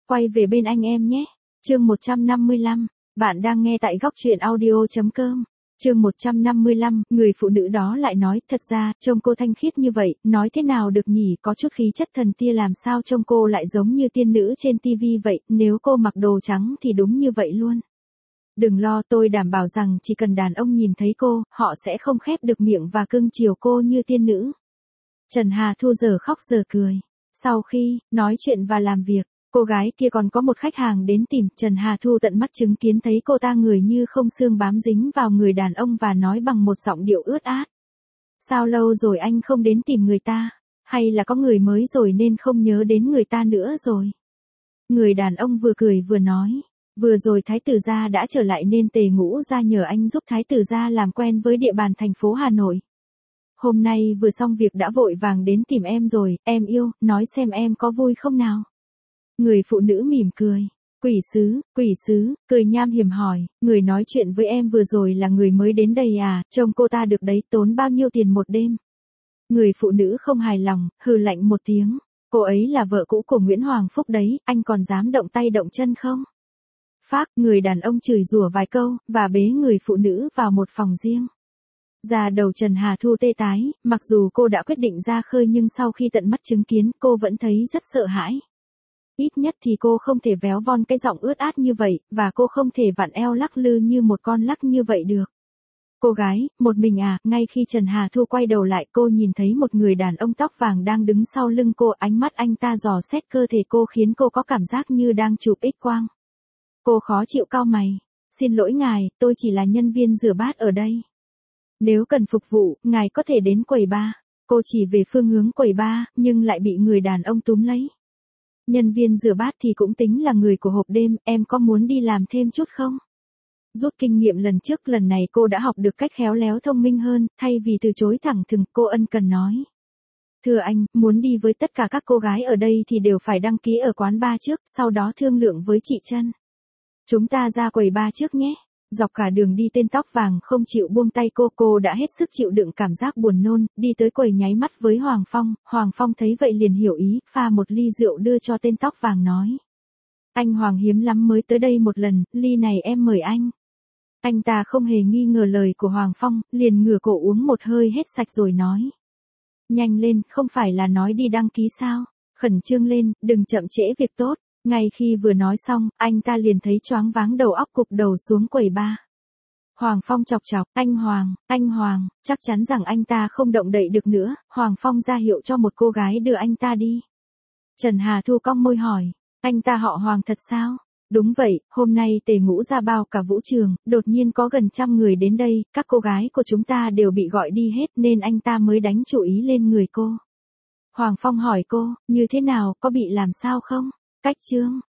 quay về bên anh em nhé. Chương 155, bạn đang nghe tại góc truyện audio.com. Chương 155, người phụ nữ đó lại nói, thật ra, trông cô thanh khiết như vậy, nói thế nào được nhỉ, có chút khí chất thần tia làm sao trông cô lại giống như tiên nữ trên tivi vậy, nếu cô mặc đồ trắng thì đúng như vậy luôn. Đừng lo, tôi đảm bảo rằng chỉ cần đàn ông nhìn thấy cô, họ sẽ không khép được miệng và cưng chiều cô như tiên nữ. Trần Hà Thu giờ khóc giờ cười. Sau khi nói chuyện và làm việc, cô gái kia còn có một khách hàng đến tìm. Trần Hà Thu tận mắt chứng kiến thấy cô ta người như không xương bám dính vào người đàn ông và nói bằng một giọng điệu ướt át. Sao lâu rồi anh không đến tìm người ta? Hay là có người mới rồi nên không nhớ đến người ta nữa rồi? Người đàn ông vừa cười vừa nói. Vừa rồi Thái tử gia đã trở lại nên Tề Ngũ gia nhờ anh giúp Thái tử gia làm quen với địa bàn thành phố Hà Nội. Hôm nay vừa xong việc đã vội vàng đến tìm em rồi, em yêu, nói xem em có vui không nào? Người phụ nữ mỉm cười. Quỷ sứ, cười nham hiểm hỏi, người nói chuyện với em vừa rồi là người mới đến đây à, trông cô ta được đấy, tốn bao nhiêu tiền một đêm? Người phụ nữ không hài lòng, hừ lạnh một tiếng, cô ấy là vợ cũ của Nguyễn Hoàng Phúc đấy, anh còn dám động tay động chân không? Phác, người đàn ông chửi rủa vài câu, và bế người phụ nữ vào một phòng riêng. Da đầu Trần Hà Thu tê tái, mặc dù cô đã quyết định ra khơi nhưng sau khi tận mắt chứng kiến cô vẫn thấy rất sợ hãi. Ít nhất thì cô không thể véo von cái giọng ướt át như vậy, và cô không thể vặn eo lắc lư như một con lắc như vậy được. Cô gái, một mình à, ngay khi Trần Hà Thu quay đầu lại cô nhìn thấy một người đàn ông tóc vàng đang đứng sau lưng cô, ánh mắt anh ta dò xét cơ thể cô khiến cô có cảm giác như đang chụp X-quang. Cô khó chịu cau mày. Xin lỗi ngài, tôi chỉ là nhân viên rửa bát ở đây. Nếu cần phục vụ, ngài có thể đến quầy bar. Cô chỉ về phương hướng quầy bar, nhưng lại bị người đàn ông túm lấy. Nhân viên rửa bát thì cũng tính là người của hộp đêm, em có muốn đi làm thêm chút không? Rút kinh nghiệm lần trước, lần này cô đã học được cách khéo léo thông minh hơn, thay vì từ chối thẳng thừng, cô ân cần nói. Thưa anh, muốn đi với tất cả các cô gái ở đây thì đều phải đăng ký ở quán bar trước, sau đó thương lượng với chị Trân. Chúng ta ra quầy bar trước nhé. Dọc cả đường đi tên tóc vàng không chịu buông tay cô đã hết sức chịu đựng cảm giác buồn nôn, đi tới quầy nháy mắt với Hoàng Phong thấy vậy liền hiểu ý, pha một ly rượu đưa cho tên tóc vàng nói. Anh Hoàng hiếm lắm mới tới đây một lần, ly này em mời anh. Anh ta không hề nghi ngờ lời của Hoàng Phong, liền ngửa cổ uống một hơi hết sạch rồi nói. Nhanh lên, không phải là nói đi đăng ký sao? Khẩn trương lên, đừng chậm trễ việc tốt. Ngay khi vừa nói xong, anh ta liền thấy choáng váng đầu óc cụp đầu xuống quầy bar. Hoàng Phong chọc chọc, anh Hoàng, chắc chắn rằng anh ta không động đậy được nữa, Hoàng Phong ra hiệu cho một cô gái đưa anh ta đi. Trần Hà Thu cong môi hỏi, anh ta họ Hoàng thật sao? Đúng vậy, hôm nay Tề Ngũ ra bao cả vũ trường, đột nhiên có gần 100 người đến đây, các cô gái của chúng ta đều bị gọi đi hết nên anh ta mới đánh chủ ý lên người cô. Hoàng Phong hỏi cô, như thế nào, có bị làm sao không? Cách chương